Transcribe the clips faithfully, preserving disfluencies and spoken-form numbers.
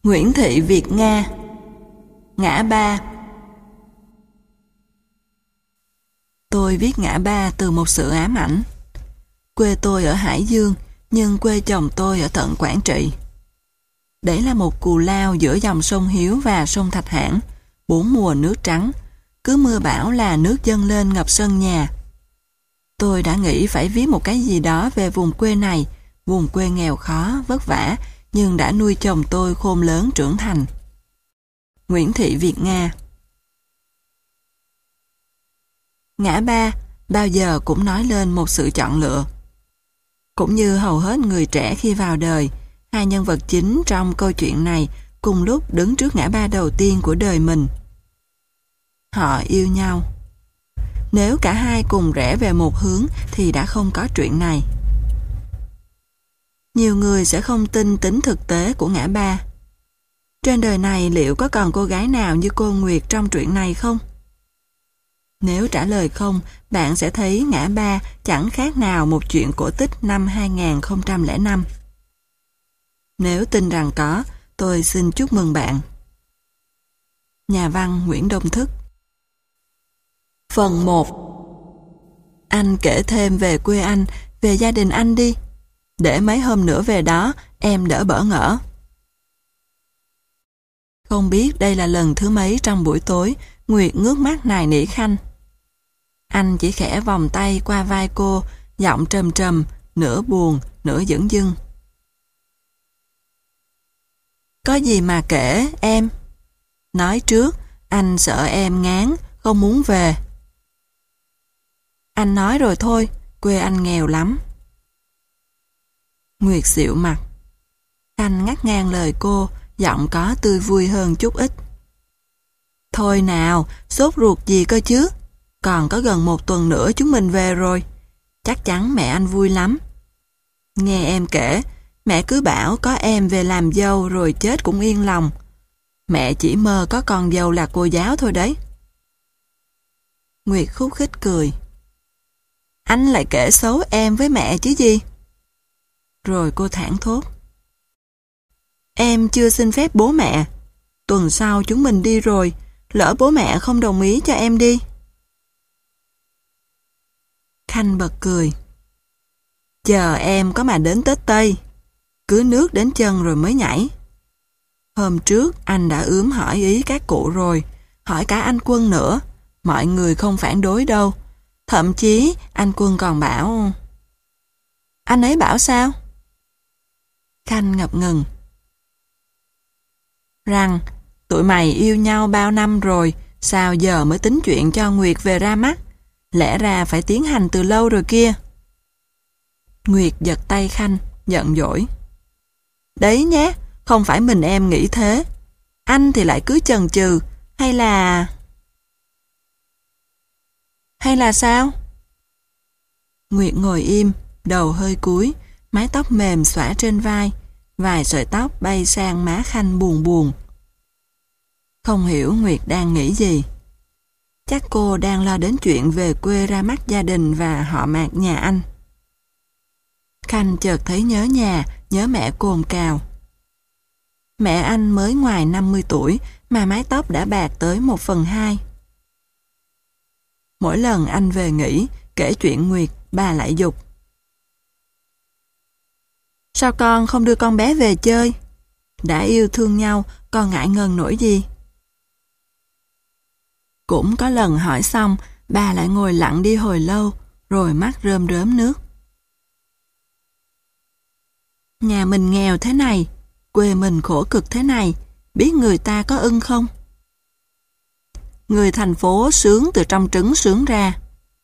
Nguyễn Thị Việt Nga. Ngã ba. Tôi viết ngã ba từ một sự ám ảnh. Quê tôi ở Hải Dương, nhưng quê chồng tôi ở tận Quảng Trị. Đấy là một cù lao giữa dòng sông Hiếu và sông Thạch Hãn, bốn mùa nước trắng, cứ mưa bão là nước dâng lên ngập sân nhà. Tôi đã nghĩ phải viết một cái gì đó về vùng quê này, vùng quê nghèo khó, vất vả, nhưng đã nuôi chồng tôi khôn lớn trưởng thành. Nguyễn Thị Việt Nga. Ngã ba bao giờ cũng nói lên một sự chọn lựa. Cũng như hầu hết người trẻ khi vào đời, hai nhân vật chính trong câu chuyện này cùng lúc đứng trước ngã ba đầu tiên của đời mình. Họ yêu nhau. Nếu cả hai cùng rẽ về một hướng thì đã không có chuyện này. Nhiều người sẽ không tin tính thực tế của ngã ba. Trên đời này liệu có còn cô gái nào như cô Nguyệt trong truyện này không? Nếu trả lời không, bạn sẽ thấy ngã ba chẳng khác nào một chuyện cổ tích năm hai nghìn không trăm lẻ năm. Nếu tin rằng có, tôi xin chúc mừng bạn. Nhà văn Nguyễn Đông Thức. Phần một. Anh kể thêm về quê anh, về gia đình anh đi. Để mấy hôm nữa về đó, em đỡ bỡ ngỡ. Không biết đây là lần thứ mấy trong buổi tối, Nguyệt ngước mắt nài nỉ Khanh. Anh chỉ khẽ vòng tay qua vai cô, giọng trầm trầm, nửa buồn, nửa dửng dưng. Có gì mà kể, em? Nói trước, anh sợ em ngán, không muốn về. Anh nói rồi thôi, quê anh nghèo lắm. Nguyệt xịu mặt. Khanh ngắt ngang lời cô, giọng có tươi vui hơn chút ít. Thôi nào, sốt ruột gì cơ chứ? Còn có gần một tuần nữa chúng mình về rồi. Chắc chắn mẹ anh vui lắm. Nghe em kể, mẹ cứ bảo có em về làm dâu rồi chết cũng yên lòng. Mẹ chỉ mơ có con dâu là cô giáo thôi đấy. Nguyệt khúc khích cười. Anh lại kể xấu em với mẹ chứ gì? Rồi cô thảng thốt. Em chưa xin phép bố mẹ. Tuần sau chúng mình đi rồi, lỡ bố mẹ không đồng ý cho em đi. Khanh bật cười. Chờ em có mà đến Tết Tây. Cứ nước đến chân rồi mới nhảy. Hôm trước anh đã ướm hỏi ý các cụ rồi, hỏi cả anh Quân nữa. Mọi người không phản đối đâu. Thậm chí anh Quân còn bảo... Anh ấy bảo sao? Khanh ngập ngừng. Rằng tụi mày yêu nhau bao năm rồi, sao giờ mới tính chuyện cho Nguyệt về ra mắt? Lẽ ra phải tiến hành từ lâu rồi kia. Nguyệt giật tay Khanh, giận dỗi. Đấy nhé, không phải mình em nghĩ thế. Anh thì lại cứ chần chừ, hay là... Hay là sao? Nguyệt ngồi im, đầu hơi cúi, mái tóc mềm xõa trên vai, vài sợi tóc bay sang má Khanh buồn buồn. Không hiểu Nguyệt đang nghĩ gì. Chắc cô đang lo đến chuyện về quê ra mắt gia đình và họ Mạc nhà anh. Khanh chợt thấy nhớ nhà, nhớ mẹ cồn cào. Mẹ anh mới ngoài năm mươi tuổi mà mái tóc đã bạc tới một phần hai. Mỗi lần anh về nghỉ, kể chuyện Nguyệt, bà lại giục. Sao con không đưa con bé về chơi? Đã yêu thương nhau, con ngại ngần nổi gì? Cũng có lần hỏi xong, bà lại ngồi lặng đi hồi lâu, rồi mắt rơm rớm nước. Nhà mình nghèo thế này, quê mình khổ cực thế này, biết người ta có ưng không? Người thành phố sướng từ trong trứng sướng ra.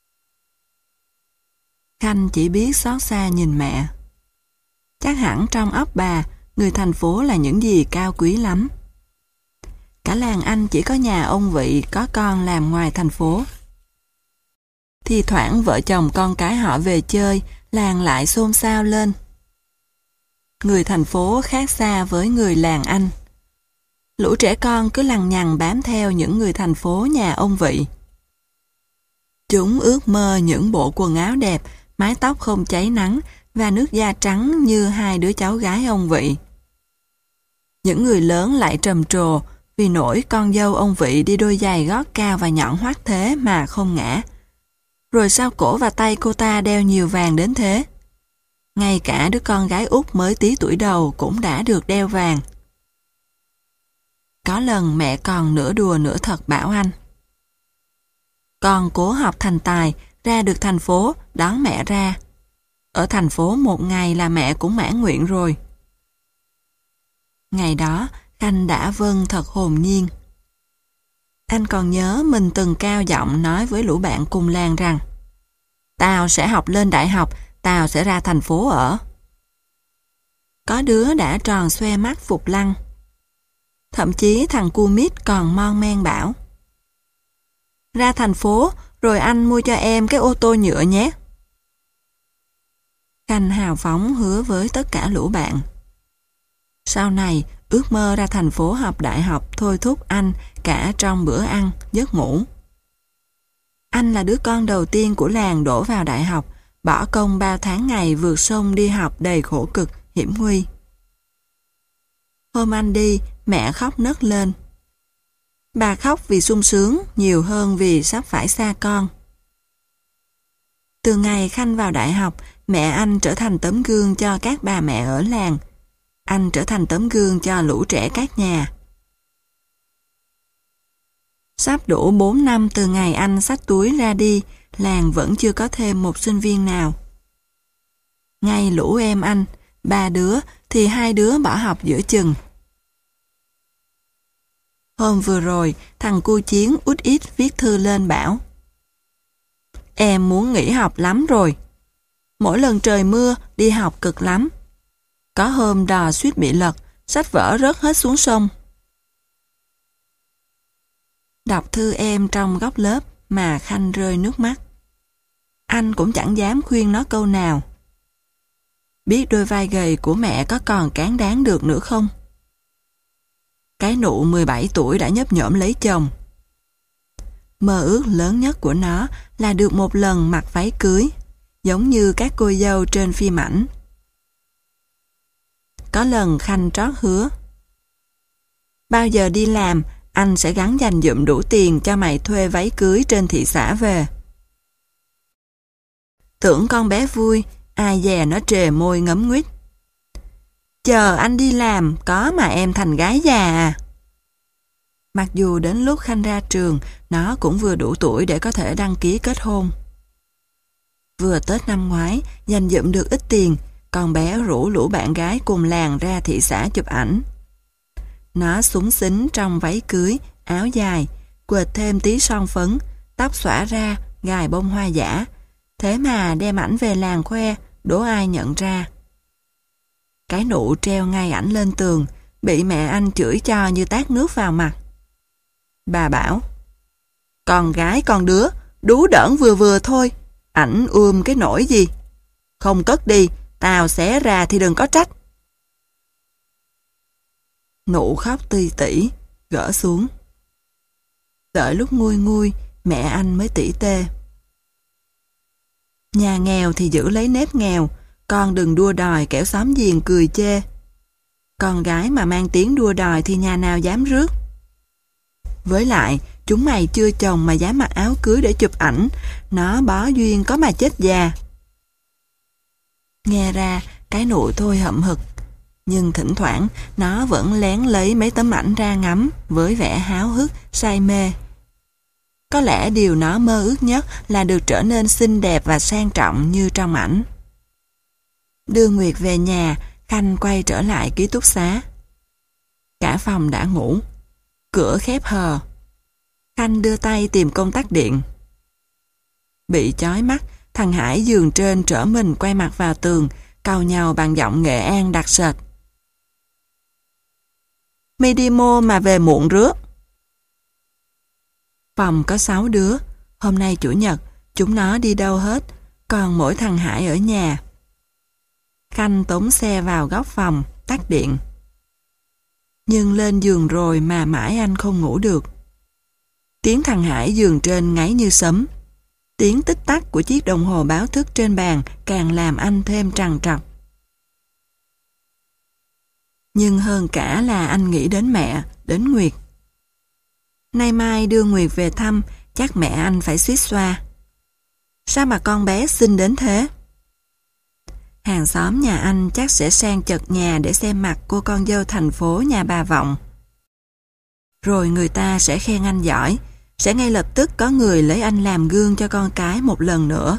Khanh chỉ biết xót xa nhìn mẹ. Chắc hẳn trong óc bà, người thành phố là những gì cao quý lắm. Cả làng anh chỉ có nhà ông Vị có con làm ngoài thành phố. Thì thoảng vợ chồng con cái họ về chơi, làng lại xôn xao lên. Người thành phố khác xa với người làng anh. Lũ trẻ con cứ lằng nhằng bám theo những người thành phố nhà ông Vị. Chúng ước mơ những bộ quần áo đẹp, mái tóc không cháy nắng và nước da trắng như hai đứa cháu gái ông Vị. Những người lớn lại trầm trồ vì nỗi con dâu ông Vị đi đôi giày gót cao và nhọn hoắt thế mà không ngã. Rồi sao cổ và tay cô ta đeo nhiều vàng đến thế? Ngay cả đứa con gái út mới tí tuổi đầu cũng đã được đeo vàng. Có lần mẹ còn nửa đùa nửa thật bảo anh: con cố học thành tài, ra được thành phố, đón mẹ ra. Ở thành phố một ngày là mẹ cũng mãn nguyện rồi. Ngày đó, Khanh đã vâng thật hồn nhiên. Anh còn nhớ mình từng cao giọng nói với lũ bạn cùng làng rằng: tao sẽ học lên đại học, tao sẽ ra thành phố ở. Có đứa đã tròn xoe mắt phục lăng. Thậm chí thằng cu mít còn mon men bảo: ra thành phố, rồi anh mua cho em cái ô tô nhựa nhé. Khanh hào phóng hứa với tất cả lũ bạn. Sau này, ước mơ ra thành phố học đại học thôi thúc anh cả trong bữa ăn, giấc ngủ. Anh là đứa con đầu tiên của làng đổ vào đại học, bỏ công bao tháng ngày vượt sông đi học đầy khổ cực, hiểm nguy. Hôm anh đi, mẹ khóc nấc lên. Bà khóc vì sung sướng nhiều hơn vì sắp phải xa con. Từ ngày Khanh vào đại học, mẹ anh trở thành tấm gương cho các bà mẹ ở làng. Anh trở thành tấm gương cho lũ trẻ các nhà. Sắp đủ bốn năm từ ngày anh xách túi ra đi, làng vẫn chưa có thêm một sinh viên nào. Ngay lũ em anh, ba đứa thì hai đứa bỏ học giữa chừng. Hôm vừa rồi, thằng cu Chiến út ít viết thư lên bảo: em muốn nghỉ học lắm rồi. Mỗi lần trời mưa, đi học cực lắm. Có hôm đò suýt bị lật, sách vở rớt hết xuống sông. Đọc thư em trong góc lớp mà Khanh rơi nước mắt. Anh cũng chẳng dám khuyên nó câu nào. Biết đôi vai gầy của mẹ có còn cán đáng được nữa không? Cái nụ mười bảy tuổi đã nhấp nhổm lấy chồng. Mơ ước lớn nhất của nó là được một lần mặc váy cưới, giống như các cô dâu trên phim ảnh. Có lần Khanh trót hứa: bao giờ đi làm, anh sẽ gắng dành dụm đủ tiền cho mày thuê váy cưới trên thị xã về. Tưởng con bé vui, ai dè nó trề môi ngấm nguýt: chờ anh đi làm, có mà em thành gái già à. Mặc dù đến lúc Khanh ra trường, nó cũng vừa đủ tuổi để có thể đăng ký kết hôn. Vừa Tết năm ngoái, dành dụm được ít tiền, con bé rủ lũ bạn gái cùng làng ra thị xã chụp ảnh. Nó xúng xính trong váy cưới, áo dài, quệt thêm tí son phấn, tóc xõa ra, gài bông hoa giả. Thế mà đem ảnh về làng khoe, đố ai nhận ra. Cái nụ treo ngay ảnh lên tường, bị mẹ anh chửi cho như tát nước vào mặt. Bà bảo: con gái con đứa, đú đỡn vừa vừa thôi, ảnh ươm cái nỗi gì. Không cất đi, tao xé ra thì đừng có trách. Nụ khóc tì tỉ, gỡ xuống. Đợi lúc nguôi nguôi, mẹ anh mới tỉ tê: nhà nghèo thì giữ lấy nếp nghèo, con đừng đua đòi kẻo xóm giềng cười chê. Con gái mà mang tiếng đua đòi thì nhà nào dám rước. Với lại, chúng mày chưa chồng mà dám mặc áo cưới để chụp ảnh, nó bó duyên có mà chết già. Nghe ra, cái nụ thôi hậm hực, nhưng thỉnh thoảng nó vẫn lén lấy mấy tấm ảnh ra ngắm với vẻ háo hức, say mê. Có lẽ điều nó mơ ước nhất là được trở nên xinh đẹp và sang trọng như trong ảnh. Đưa Nguyệt về nhà, Khanh quay trở lại ký túc xá. Cả phòng đã ngủ, cửa khép hờ. Khanh đưa tay tìm công tắc điện. Bị chói mắt, thằng Hải giường trên trở mình quay mặt vào tường, cau nhau bằng giọng Nghệ An đặc sệt: mi đi mô mà về muộn rứa. Phòng có sáu đứa, hôm nay chủ nhật, chúng nó đi đâu hết, còn mỗi thằng Hải ở nhà. Khanh tống xe vào góc phòng, tắt điện. Nhưng lên giường rồi mà mãi anh không ngủ được. Tiếng thằng Hải giường trên ngáy như sấm. Tiếng tích tắc của chiếc đồng hồ báo thức trên bàn càng làm anh thêm trằn trọc. Nhưng hơn cả là anh nghĩ đến mẹ, đến Nguyệt. Nay mai đưa Nguyệt về thăm, chắc mẹ anh phải xuýt xoa. Sao mà con bé xinh đến thế? Hàng xóm nhà anh chắc sẽ sang chật nhà để xem mặt cô con dâu thành phố nhà bà Vọng. Rồi người ta sẽ khen anh giỏi, sẽ ngay lập tức có người lấy anh làm gương cho con cái một lần nữa.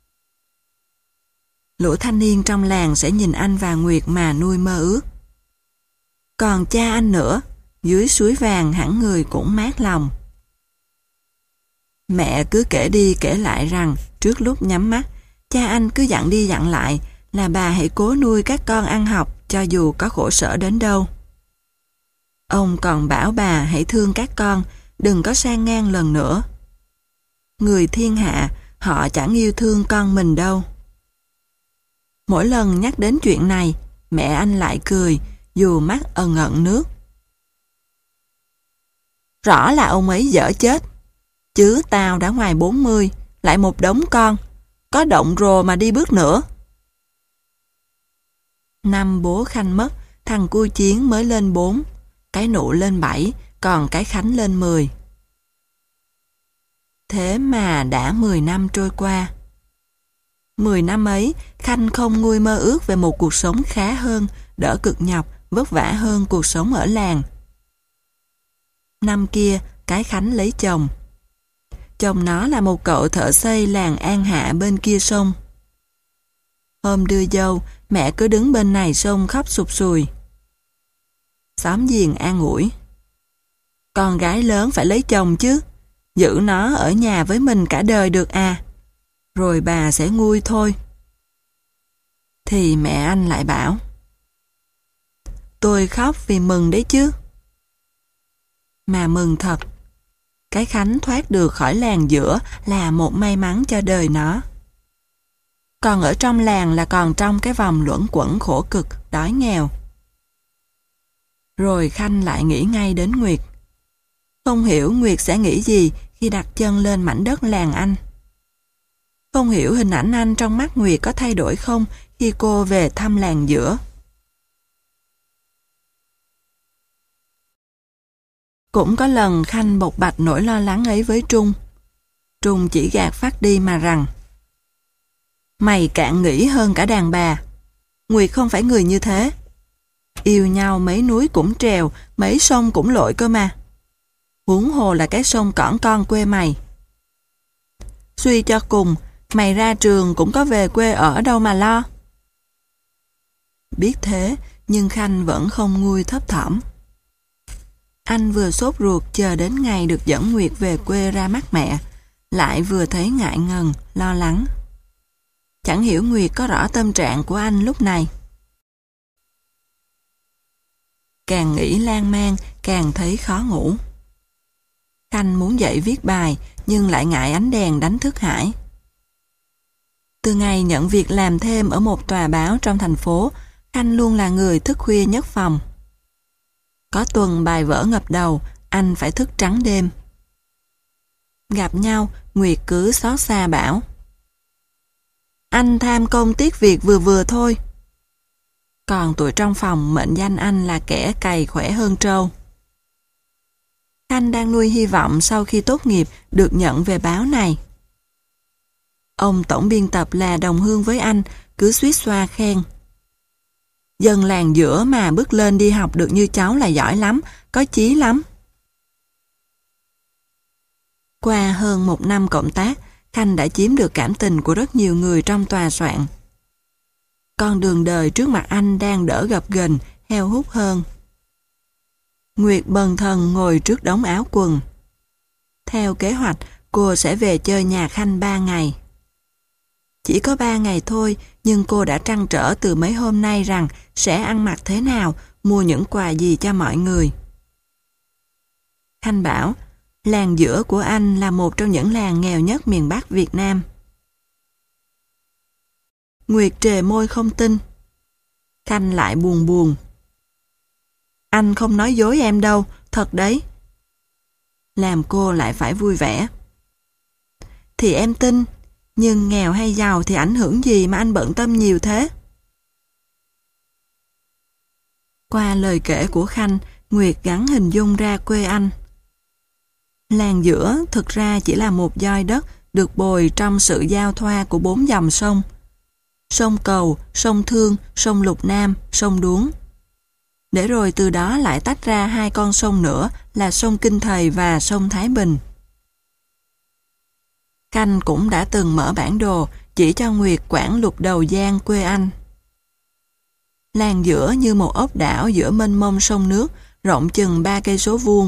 Lũ thanh niên trong làng sẽ nhìn anh và Nguyệt mà nuôi mơ ước. Còn cha anh nữa, dưới suối vàng hẳn người cũng mát lòng. Mẹ cứ kể đi kể lại rằng trước lúc nhắm mắt, cha anh cứ dặn đi dặn lại là bà hãy cố nuôi các con ăn học cho dù có khổ sở đến đâu. Ông còn bảo bà hãy thương các con, đừng có sang ngang lần nữa. Người thiên hạ, họ chẳng yêu thương con mình đâu. Mỗi lần nhắc đến chuyện này, mẹ anh lại cười, dù mắt ẩn ẩn nước. Rõ là ông ấy dở chết. Chứ tao đã ngoài bốn mươi, lại một đống con, có động rồ mà đi bước nữa. Năm bố Khanh mất, thằng Cui Chiến mới lên bốn, cái Nụ lên bảy, còn cái Khánh lên mười. Thế mà đã mười năm trôi qua. Mười năm ấy, Khanh không nguôi mơ ước về một cuộc sống khá hơn, đỡ cực nhọc, vất vả hơn cuộc sống ở làng. Năm kia, cái Khánh lấy chồng. Chồng nó là một cậu thợ xây làng An Hạ bên kia sông. Hôm đưa dâu, mẹ cứ đứng bên này sông khóc sụt sùi. Xóm giềng an ủi. Con gái lớn phải lấy chồng chứ, giữ nó ở nhà với mình cả đời được à, rồi bà sẽ nguôi thôi. Thì mẹ anh lại bảo. Tôi khóc vì mừng đấy chứ. Mà mừng thật. Cái Khánh thoát được khỏi làng giữa là một may mắn cho đời nó. Còn ở trong làng là còn trong cái vòng luẩn quẩn khổ cực, đói nghèo. Rồi Khanh lại nghĩ ngay đến Nguyệt. Không hiểu Nguyệt sẽ nghĩ gì khi đặt chân lên mảnh đất làng anh. Không hiểu hình ảnh anh trong mắt Nguyệt có thay đổi không khi cô về thăm làng giữa. Cũng có lần Khanh bộc bạch nỗi lo lắng ấy với Trung. Trung chỉ gạt phát đi mà rằng: Mày cạn nghĩ hơn cả đàn bà. Nguyệt không phải người như thế. Yêu nhau mấy núi cũng trèo, mấy sông cũng lội cơ mà. Huống hồ là cái sông cỏn con quê mày. Suy cho cùng, mày ra trường cũng có về quê ở đâu mà lo. Biết thế, nhưng Khanh vẫn không nguôi thấp thỏm. Anh vừa sốt ruột chờ đến ngày được dẫn Nguyệt về quê ra mắt mẹ, lại vừa thấy ngại ngần, lo lắng. Chẳng hiểu Nguyệt có rõ tâm trạng của anh lúc này. Càng nghĩ lan man, càng thấy khó ngủ. Khanh muốn dậy viết bài, nhưng lại ngại ánh đèn đánh thức Hải. Từ ngày nhận việc làm thêm ở một tòa báo trong thành phố, Khanh luôn là người thức khuya nhất phòng. Có tuần bài vở ngập đầu, anh phải thức trắng đêm. Gặp nhau, Nguyệt cứ xót xa bảo: Anh tham công tiếc việc vừa vừa thôi. Còn tụi trong phòng mệnh danh anh là kẻ cày khỏe hơn trâu. Khanh đang nuôi hy vọng sau khi tốt nghiệp được nhận về báo này. Ông tổng biên tập là đồng hương với anh, cứ suýt xoa khen: Dân làng giữa mà bước lên đi học được như cháu là giỏi lắm, có chí lắm. Qua hơn một năm cộng tác, Khanh đã chiếm được cảm tình của rất nhiều người trong tòa soạn. Con đường đời trước mặt anh đang đỡ gập ghềnh, heo hút hơn. Nguyệt bần thần ngồi trước đống áo quần. Theo kế hoạch, cô sẽ về chơi nhà Khanh ba ngày. Chỉ có ba ngày thôi, nhưng cô đã trăn trở từ mấy hôm nay rằng sẽ ăn mặc thế nào, mua những quà gì cho mọi người. Khanh bảo, làng giữa của anh là một trong những làng nghèo nhất miền Bắc Việt Nam. Nguyệt trề môi không tin. Khanh lại buồn buồn. Anh không nói dối em đâu, thật đấy. Làm cô lại phải vui vẻ. Thì em tin, nhưng nghèo hay giàu thì ảnh hưởng gì mà anh bận tâm nhiều thế? Qua lời kể của Khanh, Nguyệt gắn hình dung ra quê anh. Làng giữa thực ra chỉ là một doi đất được bồi trong sự giao thoa của bốn dòng sông. Sông Cầu, sông Thương, sông Lục Nam, sông Đuống. Để rồi từ đó lại tách ra hai con sông nữa là sông Kinh Thầy và sông Thái Bình. Khanh cũng đã từng mở bản đồ chỉ cho Nguyệt quãng Lục Đầu Giang quê anh. Làng giữa như một ốc đảo giữa mênh mông sông nước, rộng chừng ba cây số vuông.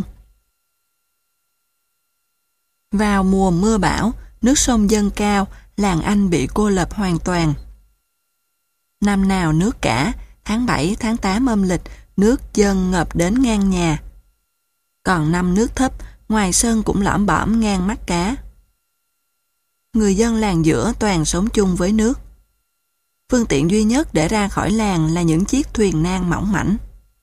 Vào mùa mưa bão, nước sông dâng cao, làng anh bị cô lập hoàn toàn. Năm nào nước cả, tháng bảy, tháng tám âm lịch, nước dâng ngập đến ngang nhà. Còn năm nước thấp, ngoài sân cũng lõm bõm ngang mắt cá. Người dân làng giữa toàn sống chung với nước. Phương tiện duy nhất để ra khỏi làng là những chiếc thuyền nan mỏng mảnh.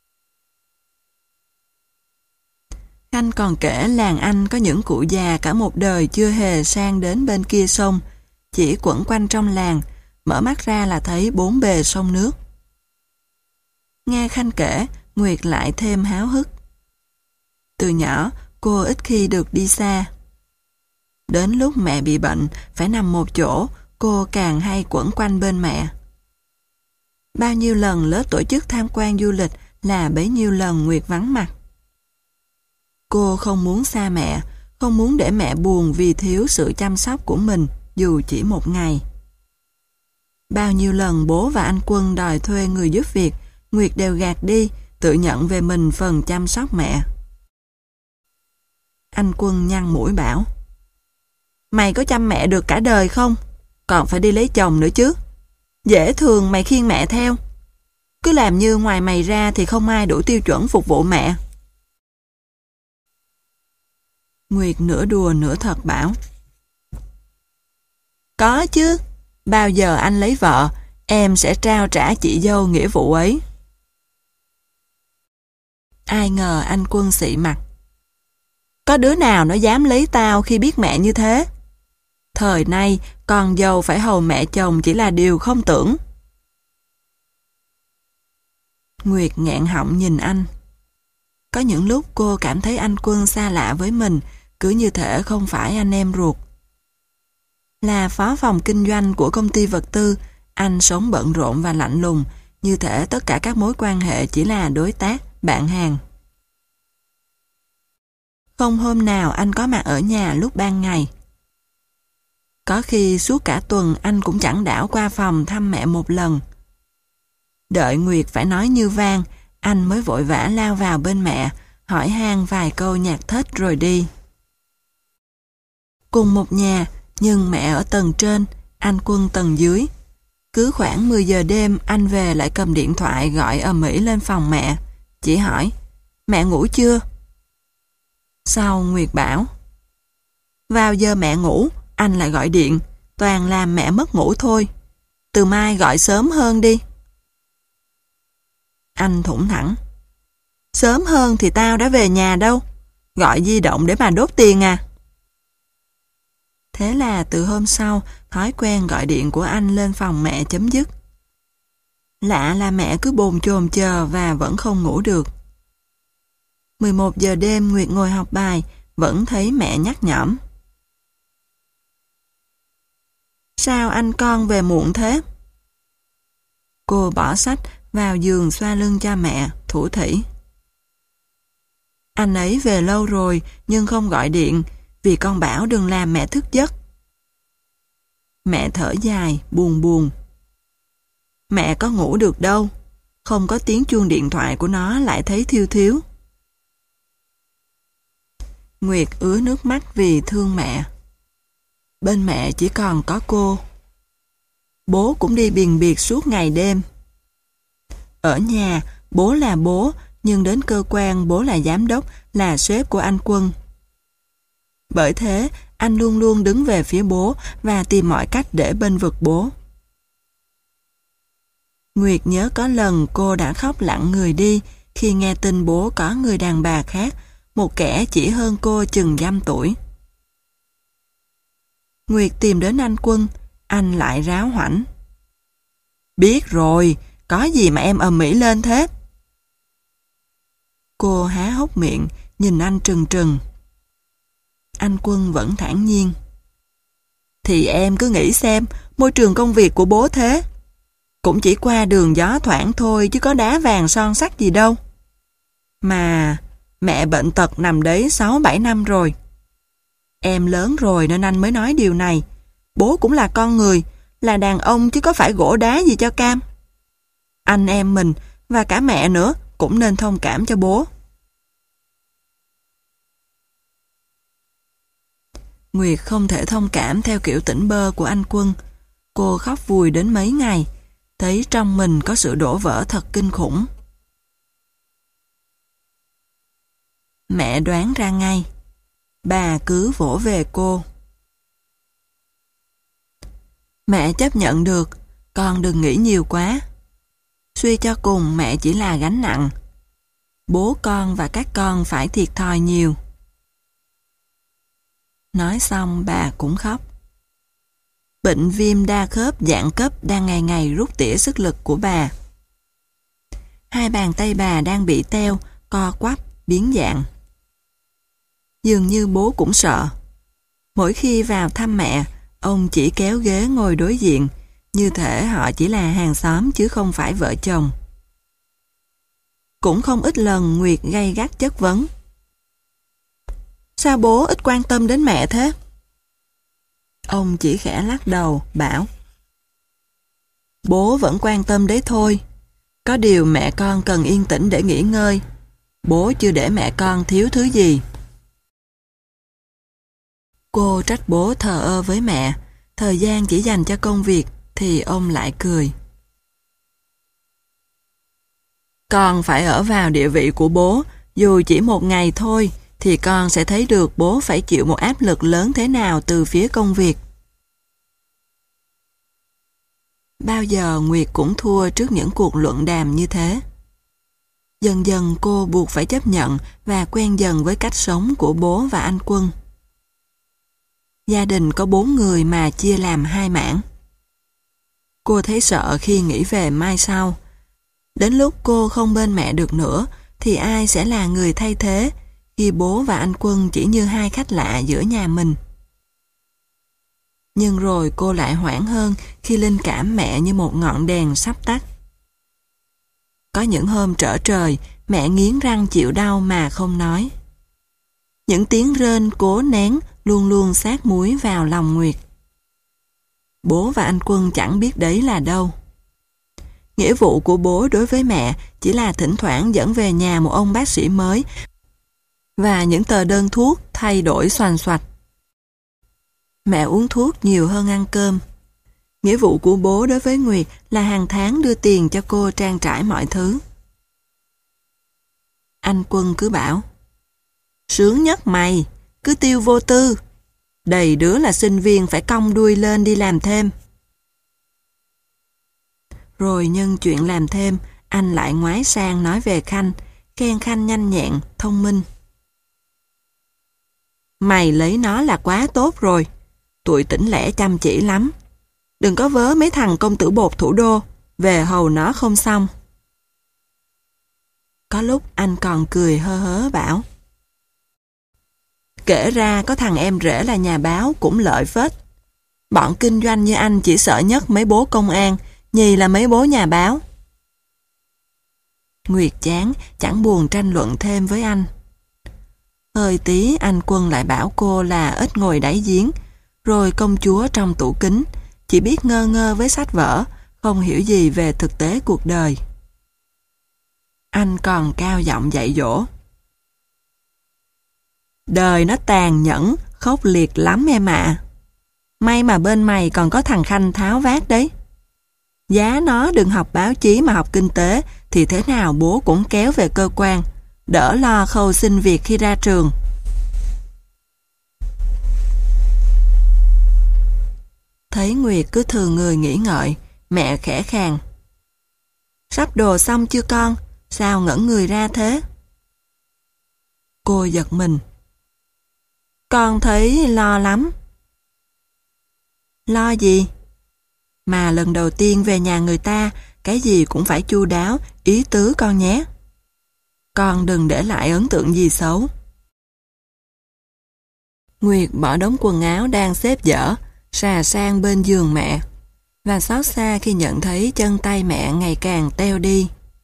Khanh còn kể làng anh có những cụ già cả một đời chưa hề sang đến bên kia sông, chỉ quẩn quanh trong làng, mở mắt ra là thấy bốn bề sông nước. Nghe Khanh kể, Nguyệt lại thêm háo hức. Từ nhỏ, cô ít khi được đi xa. Đến lúc mẹ bị bệnh, phải nằm một chỗ, cô càng hay quẩn quanh bên mẹ. Bao nhiêu lần lớp tổ chức tham quan du lịch là bấy nhiêu lần Nguyệt vắng mặt. Cô không muốn xa mẹ, không muốn để mẹ buồn vì thiếu sự chăm sóc của mình dù chỉ một ngày. Bao nhiêu lần bố và anh Quân đòi thuê người giúp việc, Nguyệt đều gạt đi, tự nhận về mình phần chăm sóc mẹ. Anh Quân nhăn mũi bảo: Mày có chăm mẹ được cả đời không? Còn phải đi lấy chồng nữa chứ. Dễ thường mày khiêng mẹ theo. Cứ làm như ngoài mày ra thì không ai đủ tiêu chuẩn phục vụ mẹ. Nguyệt nửa đùa nửa thật bảo: Có chứ. Bao giờ anh lấy vợ, em sẽ trao trả chị dâu nghĩa vụ ấy. Ai ngờ anh Quân xị mặt: Có đứa nào nó dám lấy tao khi biết mẹ như thế? Thời nay, con dâu phải hầu mẹ chồng chỉ là điều không tưởng. Nguyệt nghẹn họng nhìn anh. Có những lúc cô cảm thấy anh Quân xa lạ với mình, cứ như thể không phải anh em ruột. Là phó phòng kinh doanh của công ty vật tư, anh sống bận rộn và lạnh lùng, như thể tất cả các mối quan hệ chỉ là đối tác, bạn hàng. Không hôm nào anh có mặt ở nhà lúc ban ngày. Có khi suốt cả tuần anh cũng chẳng đảo qua phòng thăm mẹ một lần. Đợi Nguyệt phải nói như vang, anh mới vội vã lao vào bên mẹ, hỏi han vài câu nhạt thết rồi đi. Cùng một nhà, nhưng mẹ ở tầng trên, anh Quân tầng dưới. Cứ khoảng mười giờ đêm anh về lại cầm điện thoại gọi ầm ĩ lên phòng mẹ, chỉ hỏi: Mẹ ngủ chưa? Sau Nguyệt bảo: Vào giờ mẹ ngủ, anh lại gọi điện, toàn làm mẹ mất ngủ thôi. Từ mai gọi sớm hơn đi. Anh thủng thẳng: Sớm hơn thì tao đã về nhà đâu. Gọi di động để mà đốt tiền à? Thế là từ hôm sau, thói quen gọi điện của anh lên phòng mẹ chấm dứt. Lạ là mẹ cứ bồn chồn chờ và vẫn không ngủ được. mười một giờ đêm Nguyệt ngồi học bài, vẫn thấy mẹ nhắc nhõm: Sao anh con về muộn thế? Cô bỏ sách vào giường xoa lưng cho mẹ, thủ thỉ: Anh ấy về lâu rồi nhưng không gọi điện, vì con bảo đừng làm mẹ thức giấc. Mẹ thở dài, buồn buồn: Mẹ có ngủ được đâu, không có tiếng chuông điện thoại của nó lại thấy thiêu thiếu. Nguyệt ứa nước mắt vì thương mẹ. Bên mẹ chỉ còn có cô. Bố cũng đi biền biệt suốt ngày đêm. Ở nhà, bố là bố, nhưng đến cơ quan bố là giám đốc, là sếp của anh Quân. Bởi thế, anh luôn luôn đứng về phía bố và tìm mọi cách để bênh vực bố. Nguyệt nhớ có lần cô đã khóc lặng người đi khi nghe tin bố có người đàn bà khác, một kẻ chỉ hơn cô chừng dăm tuổi. Nguyệt tìm đến anh Quân, anh lại ráo hoảnh: Biết rồi, có gì mà em ầm ĩ lên thế? Cô há hốc miệng, nhìn anh trừng trừng. Anh Quân vẫn thản nhiên. Thì em cứ nghĩ xem, môi trường công việc của bố thế. Cũng chỉ qua đường gió thoảng thôi chứ có đá vàng son sắt gì đâu. Mà mẹ bệnh tật nằm đấy sáu bảy năm rồi. Em lớn rồi nên anh mới nói điều này. Bố cũng là con người, là đàn ông chứ có phải gỗ đá gì cho cam. Anh em mình và cả mẹ nữa cũng nên thông cảm cho bố. Nguyệt không thể thông cảm theo kiểu tỉnh bơ của anh Quân. Cô khóc vùi đến mấy ngày, thấy trong mình có sự đổ vỡ thật kinh khủng. Mẹ đoán ra ngay. Bà cứ vỗ về cô. Mẹ chấp nhận được, con đừng nghĩ nhiều quá. Suy cho cùng mẹ chỉ là gánh nặng. Bố con và các con phải thiệt thòi nhiều. Nói xong bà cũng khóc. Bệnh viêm đa khớp dạng cấp đang ngày ngày rút tỉa sức lực của bà. Hai bàn tay bà đang bị teo, co quắp, biến dạng. Dường như bố cũng sợ. Mỗi khi vào thăm mẹ, ông chỉ kéo ghế ngồi đối diện, như thể họ chỉ là hàng xóm chứ không phải vợ chồng. Cũng không ít lần Nguyệt gay gắt chất vấn. Sao bố ít quan tâm đến mẹ thế? Ông chỉ khẽ lắc đầu, bảo. Bố vẫn quan tâm đấy thôi. Có điều mẹ con cần yên tĩnh để nghỉ ngơi. Bố chưa để mẹ con thiếu thứ gì. Cô trách bố thờ ơ với mẹ, thời gian chỉ dành cho công việc, thì ông lại cười. Con phải ở vào địa vị của bố, dù chỉ một ngày thôi, thì con sẽ thấy được bố phải chịu một áp lực lớn thế nào từ phía công việc. Bao giờ Nguyệt cũng thua trước những cuộc luận đàm như thế. Dần dần cô buộc phải chấp nhận và quen dần với cách sống của bố và anh Quân. Gia đình có bốn người mà chia làm hai mảng. Cô thấy sợ khi nghĩ về mai sau. Đến lúc cô không bên mẹ được nữa, thì ai sẽ là người thay thế khi bố và anh Quân chỉ như hai khách lạ giữa nhà mình. Nhưng rồi cô lại hoảng hơn khi linh cảm mẹ như một ngọn đèn sắp tắt. Có những hôm trở trời, mẹ nghiến răng chịu đau mà không nói. Những tiếng rên cố nén luôn luôn sát muối vào lòng Nguyệt. Bố và anh Quân chẳng biết đấy là đâu. Nghĩa vụ của bố đối với mẹ chỉ là thỉnh thoảng dẫn về nhà một ông bác sĩ mới và những tờ đơn thuốc thay đổi xoành xoạch. Mẹ uống thuốc nhiều hơn ăn cơm. Nghĩa vụ của bố đối với Nguyệt là hàng tháng đưa tiền cho cô trang trải mọi thứ. Anh Quân cứ bảo, sướng nhất mày, cứ tiêu vô tư. Đầy đứa là sinh viên phải cong đuôi lên đi làm thêm. Rồi nhân chuyện làm thêm, anh lại ngoái sang nói về Khanh, khen Khanh nhanh nhẹn, thông minh. Mày lấy nó là quá tốt rồi. Tụi tỉnh lẻ chăm chỉ lắm. Đừng có vớ mấy thằng công tử bột thủ đô, về hầu nó không xong. Có lúc anh còn cười hơ hớ bảo. Kể ra có thằng em rể là nhà báo cũng lợi phết. Bọn kinh doanh như anh chỉ sợ nhất mấy bố công an, nhì là mấy bố nhà báo. Nguyệt chán, chẳng buồn tranh luận thêm với anh. Hơi tí anh Quân lại bảo cô là ít ngồi đáy giếng, rồi công chúa trong tủ kính, chỉ biết ngơ ngơ với sách vở, không hiểu gì về thực tế cuộc đời. Anh còn cao giọng dạy dỗ. Đời nó tàn nhẫn, khốc liệt lắm em ạ. May mà bên mày còn có thằng Khanh tháo vát đấy. Giá nó đừng học báo chí mà học kinh tế, thì thế nào bố cũng kéo về cơ quan, đỡ lo khâu xin việc khi ra trường. Thấy Nguyệt cứ thừa người nghĩ ngợi, mẹ khẽ khàng. Sắp đồ xong chưa con? Sao ngẩn người ra thế? Cô giật mình. Con thấy lo lắm. Lo gì? Mà lần đầu tiên về nhà người ta, cái gì cũng phải chu đáo, ý tứ con nhé. con đừng để lại ấn tượng gì xấu. Nguyệt bỏ đống quần áo đang xếp dở, xà sang bên giường mẹ, và xót xa khi nhận thấy chân tay mẹ ngày càng teo đi.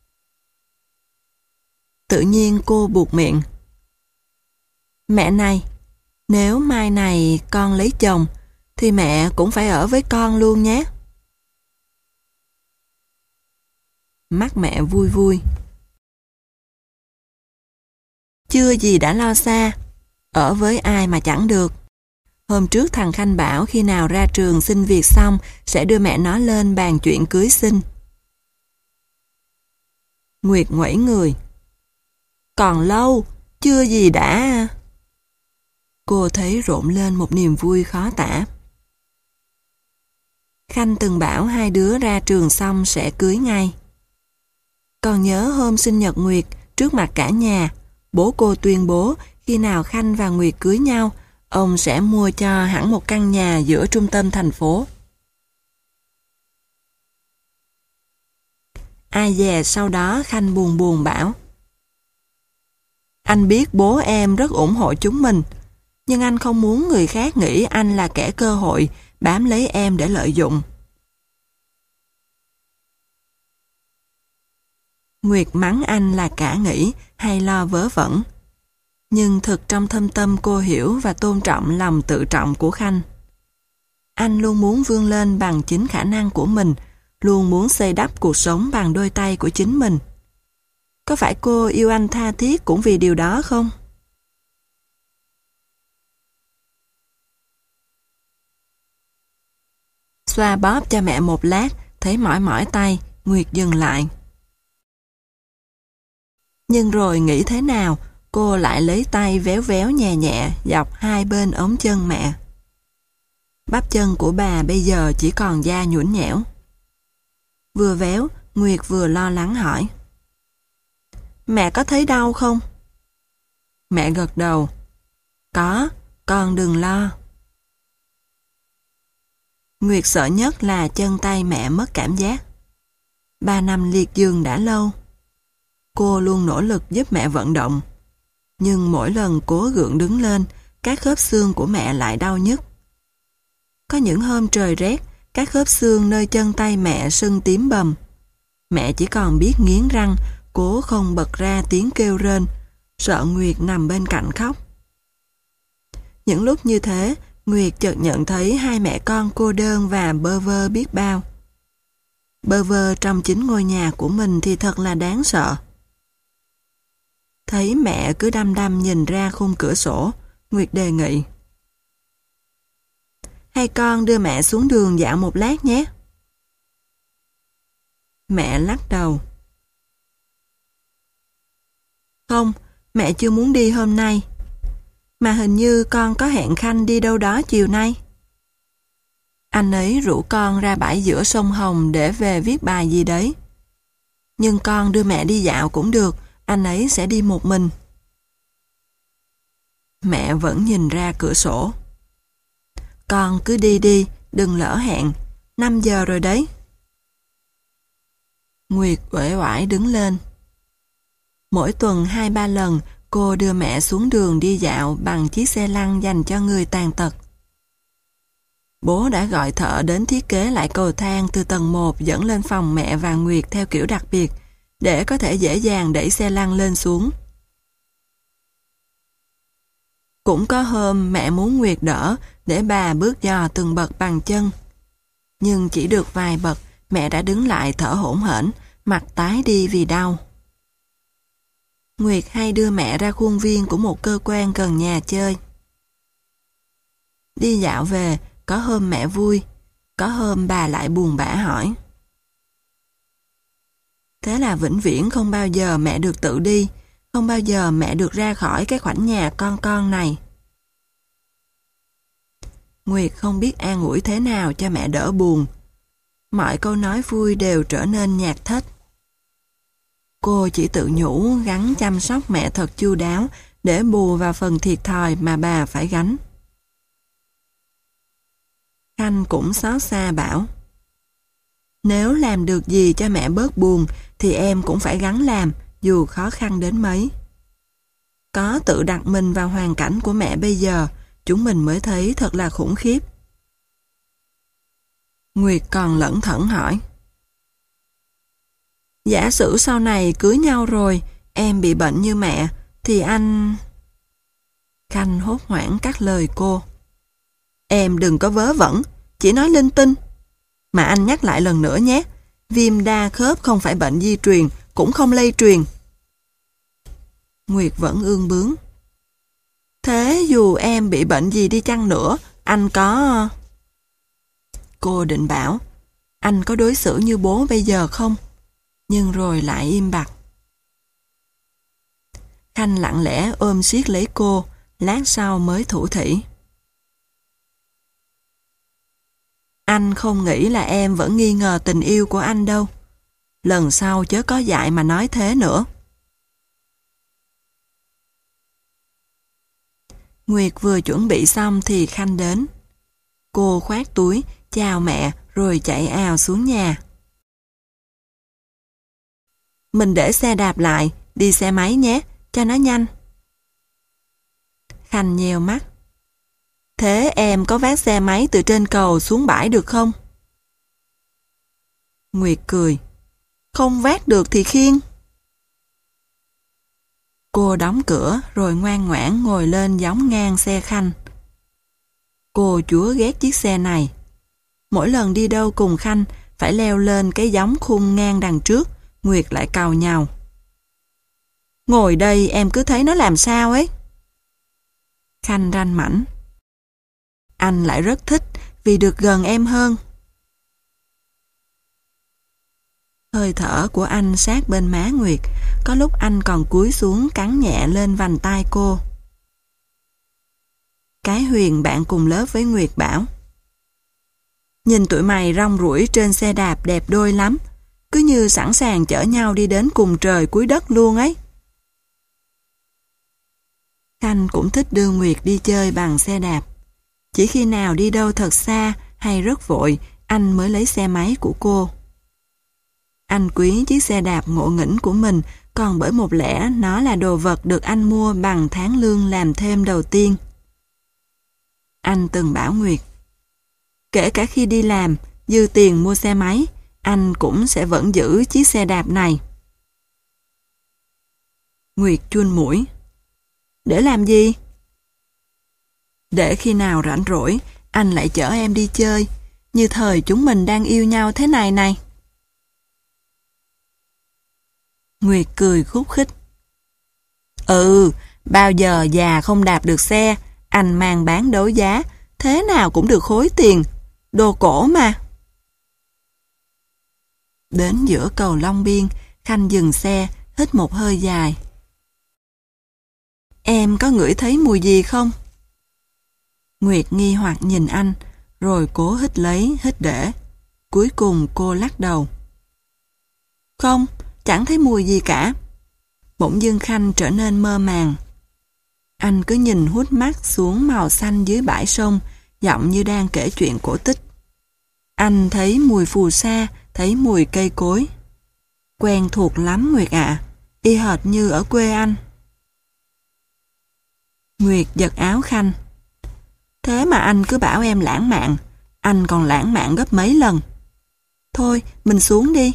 Tự nhiên cô buột miệng. Mẹ này, nếu mai này con lấy chồng, thì mẹ cũng phải ở với con luôn nhé. Mắt mẹ vui vui. Chưa gì đã lo xa, ở với ai mà chẳng được. Hôm trước thằng Khanh bảo khi nào ra trường xin việc xong sẽ đưa mẹ nó lên bàn chuyện cưới xin. Nguyệt nguẩy người. Còn lâu, chưa gì đã... Cô thấy rộn lên một niềm vui khó tả. Khanh từng bảo hai đứa ra trường xong sẽ cưới ngay. Còn nhớ hôm sinh nhật Nguyệt, trước mặt cả nhà, bố cô tuyên bố khi nào Khanh và Nguyệt cưới nhau, ông sẽ mua cho hẳn một căn nhà giữa trung tâm thành phố. Ai dè sau đó Khanh buồn buồn bảo. Anh biết bố em rất ủng hộ chúng mình, nhưng anh không muốn người khác nghĩ anh là kẻ cơ hội bám lấy em để lợi dụng. Nguyệt mắng anh là cả nghĩ hay lo vớ vẩn. Nhưng thực trong thâm tâm cô hiểu và tôn trọng lòng tự trọng của Khanh. Anh luôn muốn vươn lên bằng chính khả năng của mình, luôn muốn xây đắp cuộc sống bằng đôi tay của chính mình. Có phải cô yêu anh tha thiết cũng vì điều đó không? Xoa bóp cho mẹ một lát, thấy mỏi mỏi tay, Nguyệt dừng lại. Nhưng rồi nghĩ thế nào, cô lại lấy tay véo véo nhẹ nhẹ dọc hai bên ống chân mẹ. Bắp chân của bà bây giờ chỉ còn da nhũn nhẽo. Vừa véo, Nguyệt vừa lo lắng hỏi. Mẹ có thấy đau không? Mẹ gật đầu. Có, con đừng lo. Nguyệt sợ nhất là chân tay mẹ mất cảm giác. Ba năm liệt giường đã lâu. Cô luôn nỗ lực giúp mẹ vận động. Nhưng mỗi lần cố gượng đứng lên, các khớp xương của mẹ lại đau nhức. Có những hôm trời rét, các khớp xương nơi chân tay mẹ sưng tím bầm. Mẹ chỉ còn biết nghiến răng, cố không bật ra tiếng kêu rên, sợ Nguyệt nằm bên cạnh khóc. Những lúc như thế, Nguyệt chợt nhận thấy hai mẹ con cô đơn và bơ vơ biết bao. Bơ vơ trong chính ngôi nhà của mình thì thật là đáng sợ. Thấy mẹ cứ đăm đăm nhìn ra khung cửa sổ, Nguyệt đề nghị. Hay con đưa mẹ xuống đường dạo một lát nhé. Mẹ lắc đầu. Không, mẹ chưa muốn đi hôm nay. Mà hình như con có hẹn Khanh đi đâu đó chiều nay. Anh ấy rủ con ra bãi giữa sông Hồng để về viết bài gì đấy. Nhưng con đưa mẹ đi dạo cũng được, anh ấy sẽ đi một mình. Mẹ vẫn nhìn ra cửa sổ. Con cứ đi đi, đừng lỡ hẹn, năm giờ rồi đấy. Nguyệt uể oải đứng lên. Mỗi tuần hai ba lần, cô đưa mẹ xuống đường đi dạo bằng chiếc xe lăn dành cho người tàn tật. Bố đã gọi thợ đến thiết kế lại cầu thang từ tầng một dẫn lên phòng mẹ và Nguyệt theo kiểu đặc biệt, để có thể dễ dàng đẩy xe lăn lên xuống. Cũng có hôm mẹ muốn Nguyệt đỡ để bà bước dò từng bậc bằng chân. Nhưng chỉ được vài bậc, mẹ đã đứng lại thở hổn hển, mặt tái đi vì đau. Nguyệt hay đưa mẹ ra khuôn viên của một cơ quan gần nhà chơi. Đi dạo về, có hôm mẹ vui, có hôm bà lại buồn bã hỏi. Thế là vĩnh viễn không bao giờ mẹ được tự đi, không bao giờ mẹ được ra khỏi cái khoảnh nhà con con này. Nguyệt không biết an ủi thế nào cho mẹ đỡ buồn. Mọi câu nói vui đều trở nên nhạt thách. Cô chỉ tự nhủ gắng chăm sóc mẹ thật chu đáo để bù vào phần thiệt thòi mà bà phải gánh. Khanh cũng xót xa bảo. Nếu làm được gì cho mẹ bớt buồn thì em cũng phải gắng làm, dù khó khăn đến mấy. Có tự đặt mình vào hoàn cảnh của mẹ bây giờ, chúng mình mới thấy thật là khủng khiếp. Nguyệt còn lẩn thẩn hỏi. Giả sử sau này cưới nhau rồi, em bị bệnh như mẹ, thì anh... Khanh hốt hoảng cắt lời cô. Em đừng có vớ vẩn, chỉ nói linh tinh. Mà anh nhắc lại lần nữa nhé, viêm đa khớp không phải bệnh di truyền, cũng không lây truyền. Nguyệt vẫn ương bướng. Thế dù em bị bệnh gì đi chăng nữa, anh có... Cô định bảo, anh có đối xử như bố bây giờ không? Nhưng rồi lại im bặt. Khanh lặng lẽ ôm siết lấy cô, lát sau mới thủ thỉ. Anh không nghĩ là em vẫn nghi ngờ tình yêu của anh đâu. Lần sau chớ có dại mà nói thế nữa. Nguyệt vừa chuẩn bị xong thì Khanh đến. Cô khoác túi, chào mẹ rồi chạy ào xuống nhà. Mình để xe đạp lại, đi xe máy nhé, cho nó nhanh. Khanh nheo mắt. Thế em có vác xe máy từ trên cầu xuống bãi được không? Nguyệt cười. Không vác được thì khiêng. Cô đóng cửa rồi ngoan ngoãn ngồi lên gióng ngang xe Khanh. Cô chúa ghét chiếc xe này. Mỗi lần đi đâu cùng Khanh phải leo lên cái gióng khung ngang đằng trước, Nguyệt lại càu nhàu. Ngồi đây em cứ thấy nó làm sao ấy. Khanh ranh mảnh. Anh lại rất thích vì được gần em hơn. Hơi thở của anh sát bên má Nguyệt, có lúc anh còn cúi xuống cắn nhẹ lên vành tai cô. Cái Huyền bạn cùng lớp với Nguyệt bảo. Nhìn tụi mày rong ruổi trên xe đạp đẹp đôi lắm, cứ như sẵn sàng chở nhau đi đến cùng trời cuối đất luôn ấy. Khanh cũng thích đưa Nguyệt đi chơi bằng xe đạp. Chỉ khi nào đi đâu thật xa hay rất vội, anh mới lấy xe máy của cô. Anh quý chiếc xe đạp ngộ nghĩnh của mình, còn bởi một lẽ nó là đồ vật được anh mua bằng tháng lương làm thêm đầu tiên. Anh từng bảo Nguyệt, kể cả khi đi làm, dư tiền mua xe máy, anh cũng sẽ vẫn giữ chiếc xe đạp này. Nguyệt chun mũi. Để làm gì? Để khi nào rảnh rỗi, anh lại chở em đi chơi, như thời chúng mình đang yêu nhau thế này này. Nguyệt cười khúc khích. Ừ, bao giờ già không đạp được xe, anh mang bán đấu giá, thế nào cũng được khối tiền, đồ cổ mà. Đến giữa cầu Long Biên, Khanh dừng xe, hít một hơi dài. Em có ngửi thấy mùi gì không? Nguyệt nghi hoặc nhìn anh, rồi cố hít lấy, hít để. Cuối cùng cô lắc đầu. Không, chẳng thấy mùi gì cả. Bỗng dưng Khanh trở nên mơ màng. Anh cứ nhìn hút mắt xuống màu xanh dưới bãi sông, giọng như đang kể chuyện cổ tích. Anh thấy mùi phù sa, thấy mùi cây cối. Quen thuộc lắm Nguyệt ạ, y hệt như ở quê anh. Nguyệt giật áo Khanh. Thế mà anh cứ bảo em lãng mạn, anh còn lãng mạn gấp mấy lần. Thôi, mình xuống đi.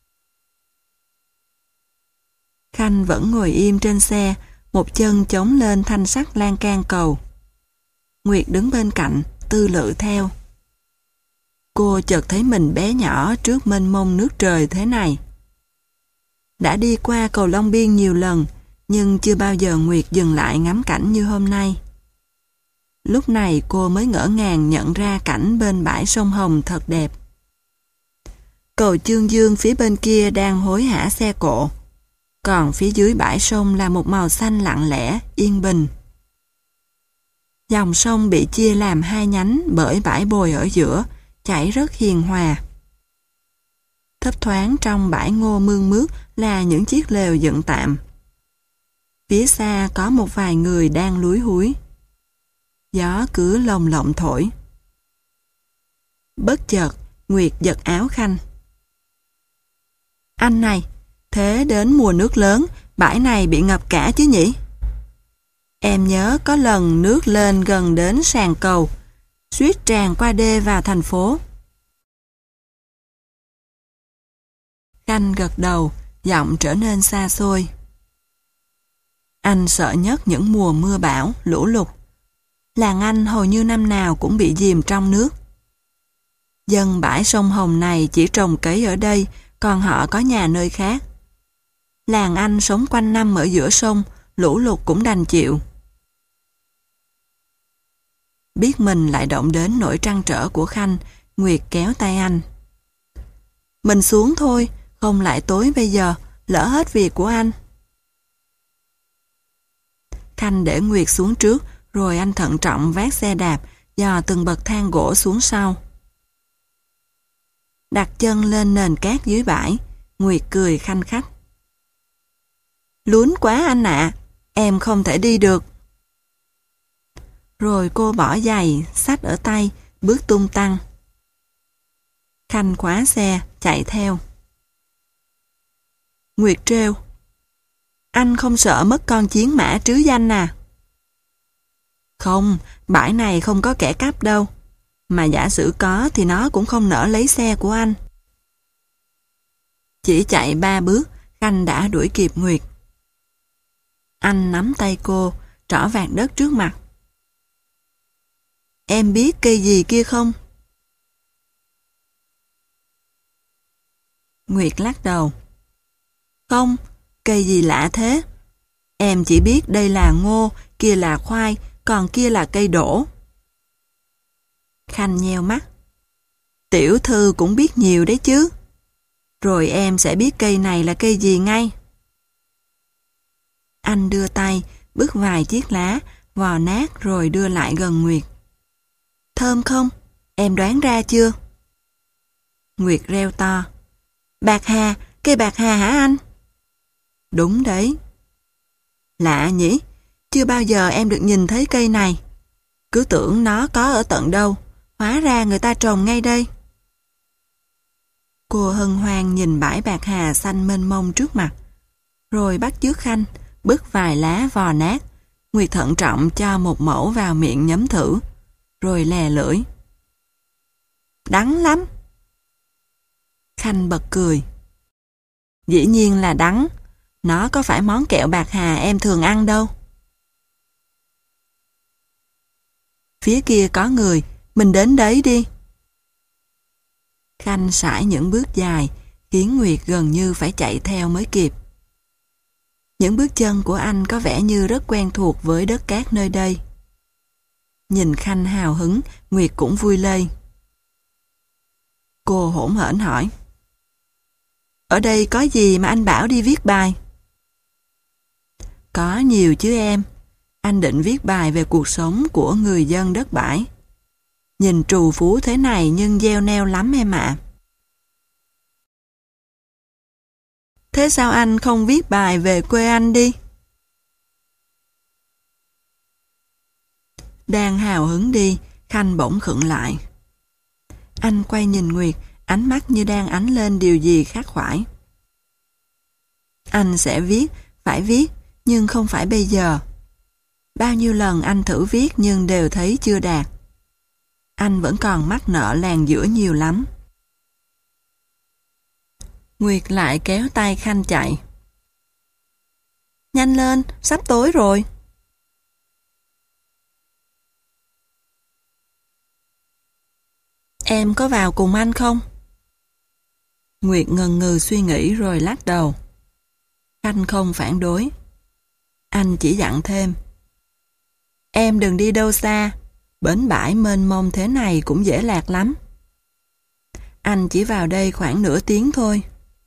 Khanh vẫn ngồi im trên xe, một chân chống lên thanh sắt lan can cầu. Nguyệt đứng bên cạnh, tư lự theo. Cô chợt thấy mình bé nhỏ trước mênh mông nước trời thế này. Đã đi qua cầu Long Biên nhiều lần, nhưng chưa bao giờ Nguyệt dừng lại ngắm cảnh như hôm nay. Lúc này cô mới ngỡ ngàng nhận ra cảnh bên bãi sông Hồng thật đẹp. Cầu Chương Dương phía bên kia đang hối hả xe cộ, còn phía dưới bãi sông là một màu xanh lặng lẽ, yên bình. Dòng sông bị chia làm hai nhánh bởi bãi bồi ở giữa, chảy rất hiền hòa. Thấp thoáng trong bãi ngô mương mướt là những chiếc lều dựng tạm. Phía xa có một vài người đang lúi húi. Gió cứ lồng lộng thổi. Bất chợt, Nguyệt giật áo Khanh. Anh này, Thế đến mùa nước lớn, bãi này bị ngập cả chứ nhỉ? Em nhớ có lần nước lên gần đến sàn cầu, suýt tràn qua đê vào thành phố. Khanh gật đầu, giọng trở nên xa xôi. Anh sợ nhất những mùa mưa bão, lũ lụt. Làng anh hầu như năm nào cũng bị chìm trong nước. Dân bãi sông Hồng này chỉ trồng cấy ở đây, còn họ có nhà nơi khác. Làng anh sống quanh năm ở giữa sông, lũ lụt cũng đành chịu. Biết mình lại động đến nỗi trăn trở của Khanh, Nguyệt kéo tay anh. Mình xuống thôi, không lại tối bây giờ, lỡ hết việc của anh. Khanh để Nguyệt xuống trước, rồi anh thận trọng vác xe đạp, dò từng bậc thang gỗ xuống sau. Đặt chân lên nền cát dưới bãi, Nguyệt cười khanh khách. Lún quá anh ạ, em không thể đi được. Rồi cô bỏ giày, xách ở tay, bước tung tăng. Khanh khóa xe, chạy theo. Nguyệt trêu. Anh không sợ mất con chiến mã trứ danh à? Không, bãi này không có kẻ cắp đâu. Mà giả sử có thì nó cũng không nỡ lấy xe của anh. Chỉ chạy ba bước, Khanh đã đuổi kịp Nguyệt. Anh nắm tay cô, trỏ vạt đất trước mặt. Em biết cây gì kia không? Nguyệt lắc đầu. Không, cây gì lạ thế? Em chỉ biết đây là ngô, kia là khoai, còn kia là cây đổ. Khanh nheo mắt. Tiểu thư cũng biết nhiều đấy chứ. Rồi em sẽ biết cây này là cây gì ngay. Anh đưa tay, bứt vài chiếc lá, vò nát rồi đưa lại gần Nguyệt. Thơm không? Em đoán ra chưa? Nguyệt reo to. Bạc hà, cây bạc hà hả anh? Đúng đấy. Lạ nhỉ? Chưa bao giờ em được nhìn thấy cây này. Cứ tưởng nó có ở tận đâu. Hóa ra người ta trồng ngay đây. Cô hân hoan nhìn bãi bạc hà xanh mênh mông trước mặt. Rồi bắt chước Khanh, bứt vài lá vò nát. Nguyệt thận trọng cho một mẩu vào miệng nhấm thử. Rồi lè lưỡi. Đắng lắm. Khanh bật cười. Dĩ nhiên là đắng. Nó có phải món kẹo bạc hà em thường ăn đâu. Phía kia có người, mình đến đấy đi. Khanh sải những bước dài, khiến Nguyệt gần như phải chạy theo mới kịp. Những bước chân của anh có vẻ như rất quen thuộc với đất cát nơi đây. Nhìn Khanh hào hứng, Nguyệt cũng vui lây. Cô hỗn hển hỏi. Ở đây có gì mà anh bảo đi viết bài? Có nhiều chứ em. Anh định viết bài về cuộc sống của người dân đất bãi. Nhìn trù phú thế này nhưng gieo neo lắm em ạ. Thế sao anh không viết bài về quê anh đi? Đang hào hứng đi, Khanh bỗng khựng lại. Anh quay nhìn Nguyệt, ánh mắt như đang ánh lên điều gì khắc khoải. Anh sẽ viết, phải viết, nhưng không phải bây giờ. Bao nhiêu lần anh thử viết nhưng đều thấy chưa đạt. Anh vẫn còn mắc nợ làng giữa nhiều lắm. Nguyệt lại kéo tay Khanh chạy. Nhanh lên, sắp tối rồi. Em có vào cùng anh không? Nguyệt ngần ngừ suy nghĩ rồi lắc đầu. Khanh không phản đối. Anh chỉ dặn thêm. Em đừng đi đâu xa, bến bãi mênh mông thế này cũng dễ lạc lắm. Anh chỉ vào đây khoảng nửa tiếng thôi.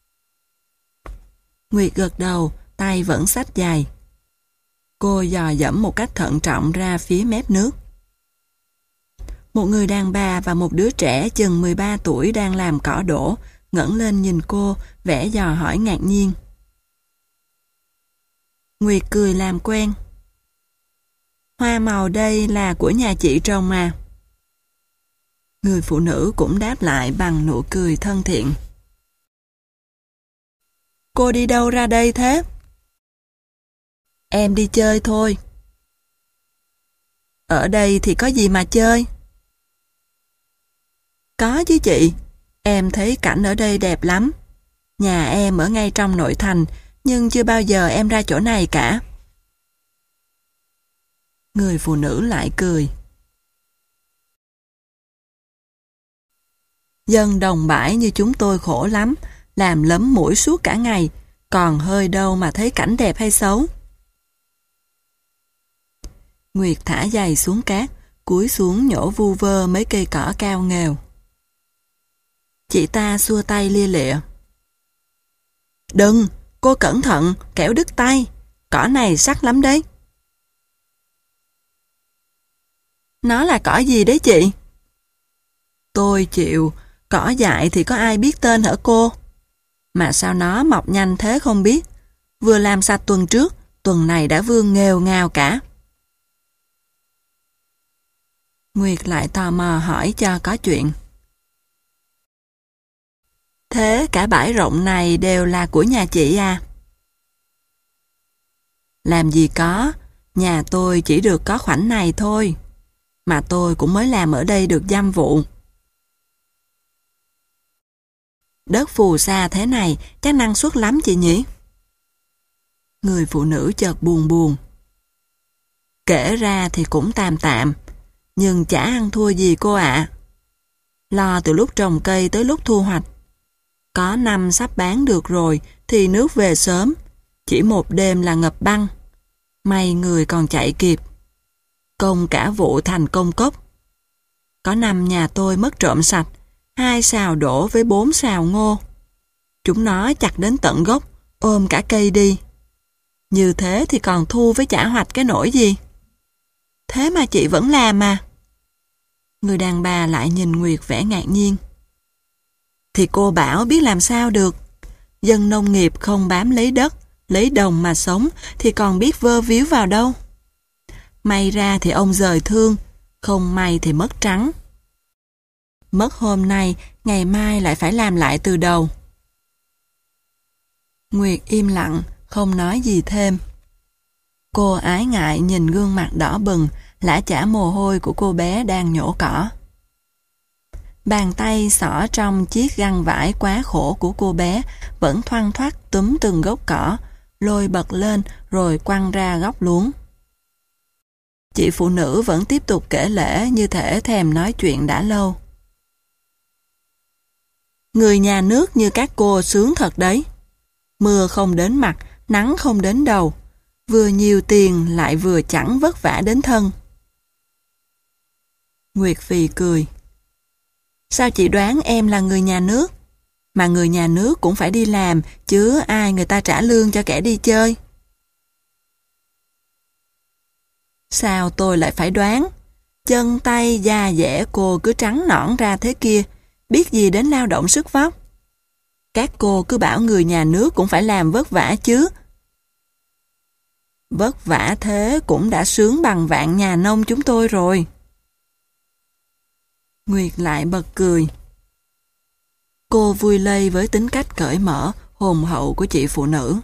Nguyệt gật đầu, tay vẫn xách giày. Cô dò dẫm một cách thận trọng ra phía mép nước. Một người đàn bà và một đứa trẻ chừng mười ba tuổi đang làm cỏ đổ, ngẩng lên nhìn cô, vẻ dò hỏi ngạc nhiên. Nguyệt cười làm quen. Hoa màu đây là của nhà chị trồng à? Người phụ nữ cũng đáp lại bằng nụ cười thân thiện. Cô đi đâu ra đây thế? Em đi chơi thôi. Ở đây thì có gì mà chơi? Có chứ chị, em thấy cảnh ở đây đẹp lắm. Nhà em ở ngay trong nội thành, nhưng chưa bao giờ em ra chỗ này cả. Người phụ nữ lại cười. Dân đồng bãi như chúng tôi khổ lắm, làm lấm mũi suốt cả ngày, còn hơi đâu mà thấy cảnh đẹp hay xấu. Nguyệt thả giày xuống cát, cúi xuống nhổ vu vơ mấy cây cỏ cao nghèo. Chị ta xua tay lia lịa. Đừng, cô cẩn thận, kẻo đứt tay, cỏ này sắc lắm đấy. Nó là cỏ gì đấy chị? Tôi chịu, cỏ dại thì có ai biết tên hả cô? Mà sao nó mọc nhanh thế không biết? Vừa làm sạch tuần trước, tuần này đã vương nghèo ngào cả. Nguyệt lại tò mò hỏi cho có chuyện. Thế cả bãi rộng này đều là của nhà chị à? Làm gì có, nhà tôi chỉ được có khoảnh này thôi. Mà tôi cũng mới làm ở đây được dăm vụ. Đất phù sa thế này chắc năng suất lắm chị nhỉ? Người phụ nữ chợt buồn buồn. Kể ra thì cũng tạm tạm, nhưng chả ăn thua gì cô ạ. Lo từ lúc trồng cây tới lúc thu hoạch. Có năm sắp bán được rồi thì nước về sớm, chỉ một đêm là ngập băng. May người còn chạy kịp. Công cả vụ thành công cốc. Có năm nhà tôi mất trộm sạch, hai sào đổ với bốn sào ngô. Chúng nó chặt đến tận gốc, ôm cả cây đi. Như thế thì còn thu với chả hoạch cái nỗi gì. Thế mà chị vẫn làm mà. Người đàn bà lại nhìn Nguyệt vẻ ngạc nhiên. Thì cô bảo biết làm sao được. Dân nông nghiệp không bám lấy đất, lấy đồng mà sống thì còn biết vơ víu vào đâu. May ra thì ông dời thương, không may thì mất trắng. Mất hôm nay, ngày mai lại phải làm lại từ đầu. Nguyệt im lặng, không nói gì thêm. Cô ái ngại nhìn gương mặt đỏ bừng, lã chả mồ hôi của cô bé đang nhổ cỏ. Bàn tay xỏ trong chiếc găng vải quá khổ của cô bé vẫn thoăn thoắt túm từng gốc cỏ, lôi bật lên rồi quăng ra góc luống. Chị phụ nữ vẫn tiếp tục kể lể như thể thèm nói chuyện đã lâu. Người nhà nước như các cô sướng thật đấy. Mưa không đến mặt, nắng không đến đầu. Vừa nhiều tiền lại vừa chẳng vất vả đến thân. Nguyệt phì cười. Sao chị đoán em là người nhà nước? Mà người nhà nước cũng phải đi làm, chứ ai người ta trả lương cho kẻ đi chơi. Sao tôi lại phải đoán? Chân tay da dẻ cô cứ trắng nõn ra thế kia, biết gì đến lao động sức vóc. Các cô cứ bảo người nhà nước cũng phải làm vất vả chứ. Vất vả thế cũng đã sướng bằng vạn nhà nông chúng tôi rồi. Nguyệt lại bật cười. Cô vui lây với tính cách cởi mở, hồn hậu của chị phụ nữ.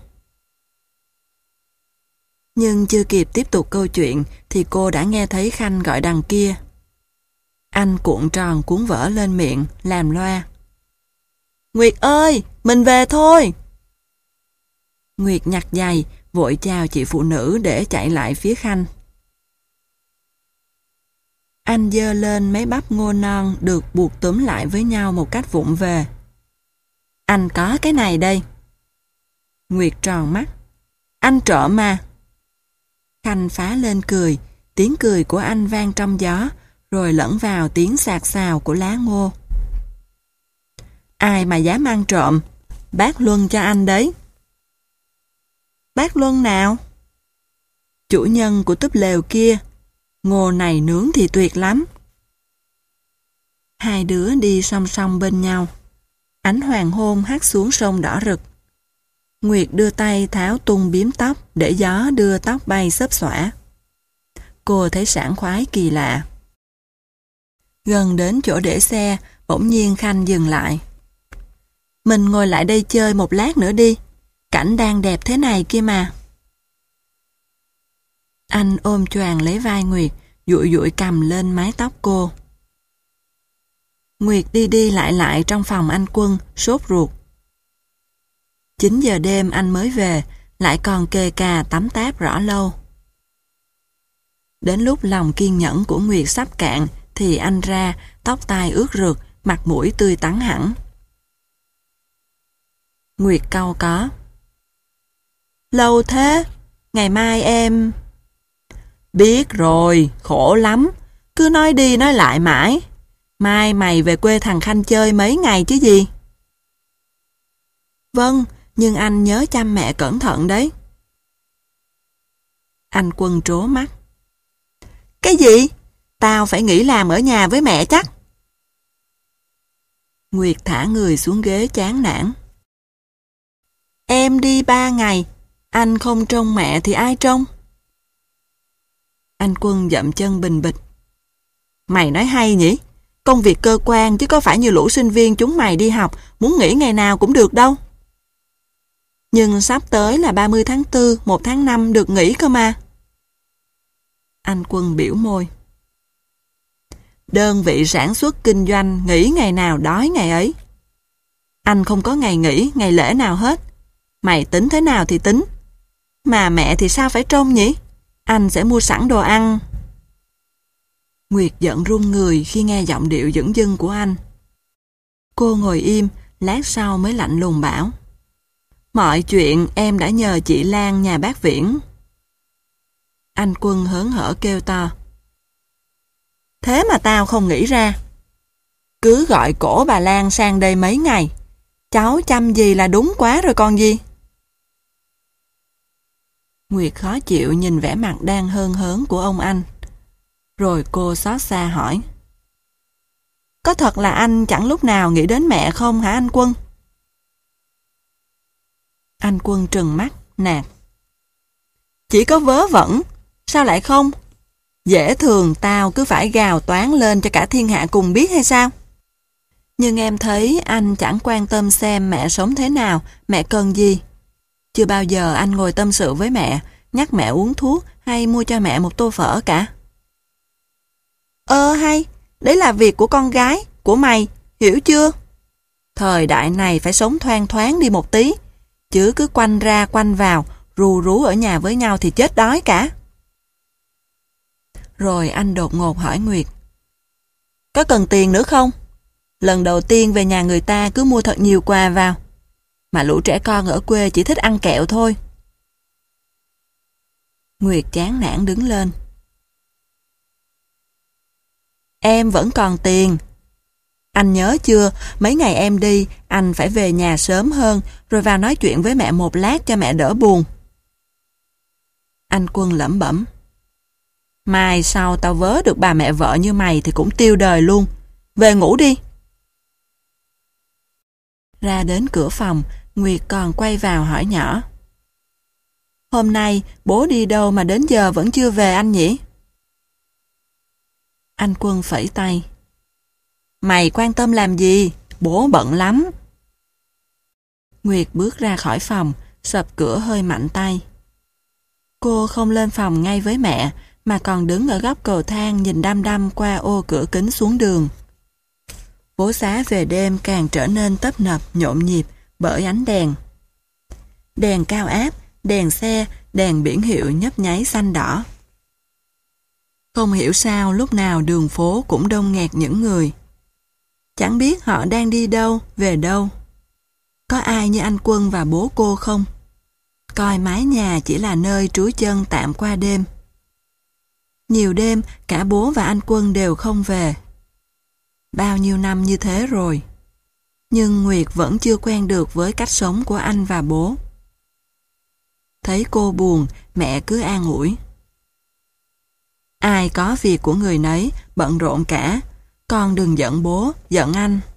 Nhưng chưa kịp tiếp tục câu chuyện thì cô đã nghe thấy Khanh gọi đằng kia. Anh cuộn tròn cuốn vở lên miệng, làm loa. Nguyệt ơi, mình về thôi. Nguyệt nhặt giày, vội chào chị phụ nữ để chạy lại phía Khanh. Anh giơ lên mấy bắp ngô non được buộc túm lại với nhau một cách vụng về. Anh có cái này đây. Nguyệt tròn mắt. Anh trộm mà. Khanh phá lên cười, tiếng cười của anh vang trong gió, rồi lẫn vào tiếng xạc xào của lá ngô. Ai mà dám ăn trộm, bác Luân cho anh đấy. Bác Luân nào? Chủ nhân của túp lều kia. Ngô này nướng thì tuyệt lắm. Hai đứa đi song song bên nhau. Ánh hoàng hôn hắt xuống sông đỏ rực. Nguyệt đưa tay tháo tung bím tóc để gió đưa tóc bay xấp xõa. Cô thấy sảng khoái kỳ lạ. Gần đến chỗ để xe, bỗng nhiên Khanh dừng lại. Mình ngồi lại đây chơi một lát nữa đi. Cảnh đang đẹp thế này kia mà. Anh ôm choàng lấy vai Nguyệt, dụi dụi cầm lên mái tóc cô. Nguyệt đi đi lại lại trong phòng anh Quân, sốt ruột. chín giờ đêm anh mới về, lại còn kề cà tắm táp rõ lâu. Đến lúc lòng kiên nhẫn của Nguyệt sắp cạn, thì anh ra, tóc tai ướt rượt, mặt mũi tươi tắn hẳn. Nguyệt cau có. Lâu thế, ngày mai em... Biết rồi, khổ lắm, cứ nói đi nói lại mãi. Mai mày về quê thằng Khanh chơi mấy ngày chứ gì? Vâng, nhưng anh nhớ chăm mẹ cẩn thận đấy. Anh Quân trố mắt. Cái gì? Tao phải nghỉ làm ở nhà với mẹ chắc. Nguyệt thả người xuống ghế chán nản. Em đi ba ngày, anh không trông mẹ thì ai trông? Anh Quân dậm chân bình bịch. Mày nói hay nhỉ? Công việc cơ quan chứ có phải như lũ sinh viên chúng mày đi học, muốn nghỉ ngày nào cũng được đâu. Nhưng sắp tới là ba mươi tháng tư, một tháng năm được nghỉ cơ mà. Anh Quân biểu môi. Đơn vị sản xuất kinh doanh nghỉ ngày nào đói ngày ấy. Anh không có ngày nghỉ, ngày lễ nào hết. Mày tính thế nào thì tính. Mà mẹ thì sao phải trông nhỉ? Anh sẽ mua sẵn đồ ăn. Nguyệt giận run người khi nghe giọng điệu dửng dưng của anh. Cô ngồi im, lát sau mới lạnh lùng bảo. Mọi chuyện em đã nhờ chị Lan nhà bác Viễn. Anh Quân hớn hở kêu to. Thế mà tao không nghĩ ra. Cứ gọi cổ bà Lan sang đây mấy ngày. Cháu chăm gì là đúng quá rồi còn gì. Nguyệt khó chịu nhìn vẻ mặt đang hơn hớn của ông anh. Rồi cô xót xa hỏi. Có thật là anh chẳng lúc nào nghĩ đến mẹ không hả anh Quân? Anh Quân trừng mắt, nạt. Chỉ có vớ vẩn, sao lại không? Dễ thường tao cứ phải gào toán lên cho cả thiên hạ cùng biết hay sao? Nhưng em thấy anh chẳng quan tâm xem mẹ sống thế nào, mẹ cần gì. Chưa bao giờ anh ngồi tâm sự với mẹ, nhắc mẹ uống thuốc hay mua cho mẹ một tô phở cả. Ơ hay, đấy là việc của con gái, của mày, hiểu chưa? Thời đại này phải sống thoang thoáng đi một tí, chứ cứ quanh ra quanh vào, rù rú ở nhà với nhau thì chết đói cả. Rồi anh đột ngột hỏi Nguyệt. Có cần tiền nữa không? Lần đầu tiên về nhà người ta cứ mua thật nhiều quà vào. Mà lũ trẻ con ở quê chỉ thích ăn kẹo thôi. Nguyệt chán nản đứng lên. Em vẫn còn tiền. Anh nhớ chưa, mấy ngày em đi, anh phải về nhà sớm hơn, rồi vào nói chuyện với mẹ một lát cho mẹ đỡ buồn. Anh Quân lẩm bẩm. Mai sau tao vớ được bà mẹ vợ như mày thì cũng tiêu đời luôn. Về ngủ đi. Ra đến cửa phòng, Nguyệt còn quay vào hỏi nhỏ. Hôm nay bố đi đâu mà đến giờ vẫn chưa về anh nhỉ? Anh Quân phẩy tay. Mày quan tâm làm gì? Bố bận lắm. Nguyệt bước ra khỏi phòng, sập cửa hơi mạnh tay. Cô không lên phòng ngay với mẹ, mà còn đứng ở góc cầu thang nhìn đăm đăm qua ô cửa kính xuống đường. Phố xá về đêm càng trở nên tấp nập, nhộn nhịp bởi ánh đèn. Đèn cao áp, đèn xe, đèn biển hiệu nhấp nháy xanh đỏ. Không hiểu sao lúc nào đường phố cũng đông nghẹt những người. Chẳng biết họ đang đi đâu, về đâu. Có ai như anh Quân và bố cô không? Coi mái nhà chỉ là nơi trú chân tạm qua đêm. Nhiều đêm, cả bố và anh Quân đều không về. Bao nhiêu năm như thế rồi. Nhưng Nguyệt vẫn chưa quen được với cách sống của anh và bố. Thấy cô buồn, mẹ cứ an ủi. Ai có việc của người nấy, bận rộn cả. Con đừng giận bố, giận anh.